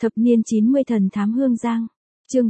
Thập niên 90 thần thám Hương Giang. Chương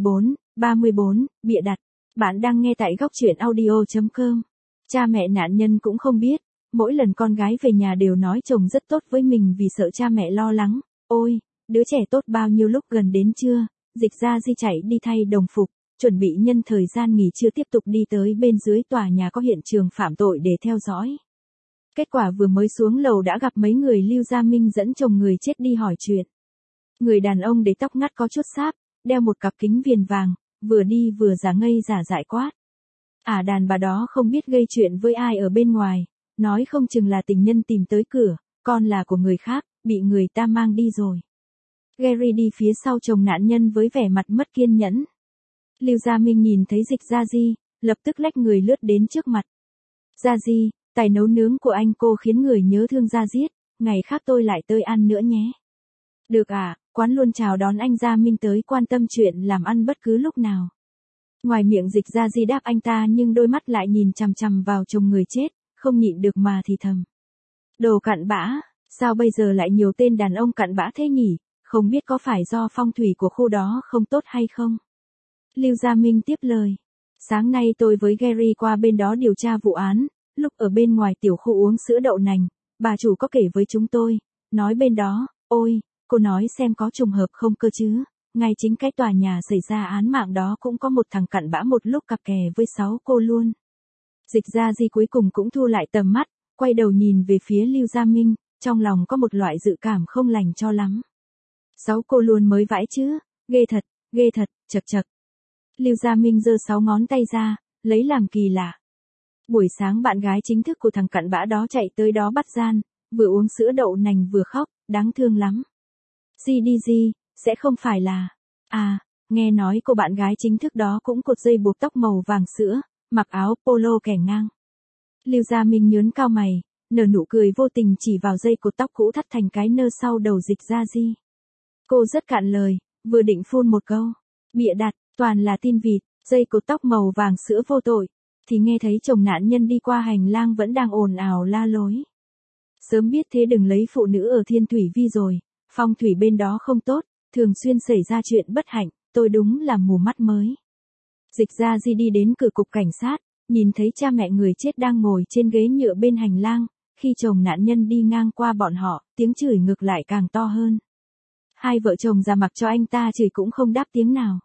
34, bịa đặt. Bạn đang nghe tại góc truyện audio.com. Cha mẹ nạn nhân cũng không biết, mỗi lần con gái về nhà đều nói chồng rất tốt với mình vì sợ cha mẹ lo lắng. Ôi, đứa trẻ tốt bao nhiêu. Lúc gần đến trưa, Dịch Gia Di chạy đi thay đồng phục, chuẩn bị nhân thời gian nghỉ trưa tiếp tục đi tới bên dưới tòa nhà có hiện trường phạm tội để theo dõi. Kết quả vừa mới xuống lầu đã gặp mấy người Lưu Gia Minh dẫn chồng người chết đi hỏi chuyện. Người đàn ông để tóc ngắt có chút sáp, đeo một cặp kính viền vàng, vừa đi vừa giả ngây giả dại quát. Đàn bà đó không biết gây chuyện với ai ở bên ngoài, nói không chừng là tình nhân tìm tới cửa, con là của người khác, bị người ta mang đi rồi. Gary đi phía sau chồng nạn nhân với vẻ mặt mất kiên nhẫn. Lưu Gia Minh nhìn thấy Dịch Gia Di, lập tức lách người lướt đến trước mặt. Gia Di, tài nấu nướng của anh cô khiến người nhớ thương Gia Diết, ngày khác tôi lại tới ăn nữa nhé. Được quán luôn chào đón anh Gia Minh tới quan tâm chuyện làm ăn bất cứ lúc nào. Ngoài miệng Dịch Gia Di đáp anh ta nhưng đôi mắt lại nhìn chằm chằm vào chồng người chết, không nhịn được mà thì thầm. Đồ cặn bã, sao bây giờ lại nhiều tên đàn ông cặn bã thế nhỉ, không biết có phải do phong thủy của khu đó không tốt hay không? Lưu Gia Minh tiếp lời. Sáng nay tôi với Gary qua bên đó điều tra vụ án, lúc ở bên ngoài tiểu khu uống sữa đậu nành, bà chủ có kể với chúng tôi, nói bên đó, ôi, cô nói xem có trùng hợp không cơ chứ, ngay chính cái tòa nhà xảy ra án mạng đó cũng có một thằng cặn bã một lúc cặp kè với 6 cô luôn. Dịch Gia Di cuối cùng cũng thu lại tầm mắt, quay đầu nhìn về phía Lưu Gia Minh, trong lòng có một loại dự cảm không lành cho lắm. 6 cô luôn mới vãi chứ, ghê thật, chật chật. Lưu Gia Minh giơ 6 ngón tay ra, lấy làm kỳ lạ. Buổi sáng bạn gái chính thức của thằng cặn bã đó chạy tới đó bắt gian, vừa uống sữa đậu nành vừa khóc, đáng thương lắm. Di, sẽ không phải là... nghe nói cô bạn gái chính thức đó cũng cột dây buộc tóc màu vàng sữa, mặc áo polo kẻ ngang. Lưu Gia Minh nhớn cao mày, nở nụ cười vô tình chỉ vào dây cột tóc cũ thắt thành cái nơ sau đầu Dịch Gia Di. Cô rất cạn lời, vừa định phun một câu. Bịa đặt, toàn là tin vịt, dây cột tóc màu vàng sữa vô tội. Thì nghe thấy chồng nạn nhân đi qua hành lang vẫn đang ồn ào la lối. Sớm biết thế đừng lấy phụ nữ ở Thiên Thủy Vi rồi, phong thủy bên đó không tốt, thường xuyên xảy ra chuyện bất hạnh, tôi đúng là mù mắt mới. Dịch Gia Di đi đến cửa cục cảnh sát, nhìn thấy cha mẹ người chết đang ngồi trên ghế nhựa bên hành lang, khi chồng nạn nhân đi ngang qua bọn họ, tiếng chửi ngược lại càng to hơn. Hai vợ chồng già mặc cho anh ta chửi cũng không đáp tiếng nào.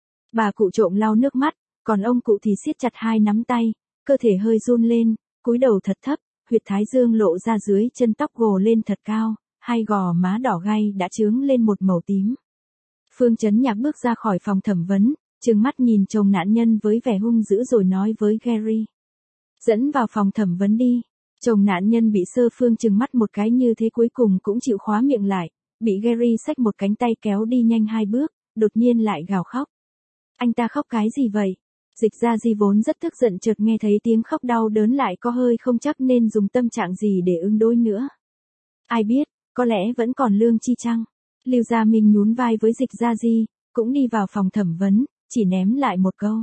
Bà cụ trộm lau nước mắt, còn ông cụ thì siết chặt hai nắm tay, cơ thể hơi run lên, cúi đầu thật thấp, huyệt thái dương lộ ra dưới chân tóc gồ lên thật cao, hai gò má đỏ gay đã chướng lên một màu tím. Phương Chấn Nhạc bước ra khỏi phòng thẩm vấn, trừng mắt nhìn chồng nạn nhân với vẻ hung dữ rồi nói với Gary. Dẫn vào phòng thẩm vấn đi. Chồng nạn nhân bị Sơ Phương trừng mắt một cái như thế cuối cùng cũng chịu khóa miệng lại, bị Gary xách một cánh tay kéo đi nhanh 2 bước, đột nhiên lại gào khóc. Anh ta khóc cái gì vậy? Dịch Gia Di vốn rất tức giận chợt nghe thấy tiếng khóc đau đớn lại có hơi không chắc nên dùng tâm trạng gì để ứng đối nữa. Ai biết, có lẽ vẫn còn lương chi chăng? Lưu Gia Minh nhún vai với Dịch Gia Di, cũng đi vào phòng thẩm vấn, chỉ ném lại một câu.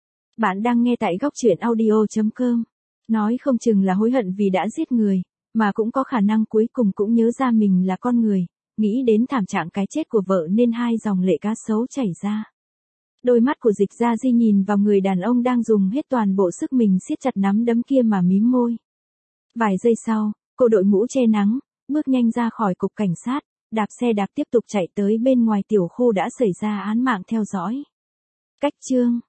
Bạn đang nghe tại góc truyện audio.com. Nói không chừng là hối hận vì đã giết người, mà cũng có khả năng cuối cùng cũng nhớ ra mình là con người, nghĩ đến thảm trạng cái chết của vợ nên hai dòng lệ cá sấu chảy ra. Đôi mắt của Dịch Gia Di nhìn vào người đàn ông đang dùng hết toàn bộ sức mình siết chặt nắm đấm kia mà mím môi. Vài giây sau, cô đội mũ che nắng, bước nhanh ra khỏi cục cảnh sát, đạp xe đạp tiếp tục chạy tới bên ngoài tiểu khu đã xảy ra án mạng theo dõi. Cách chương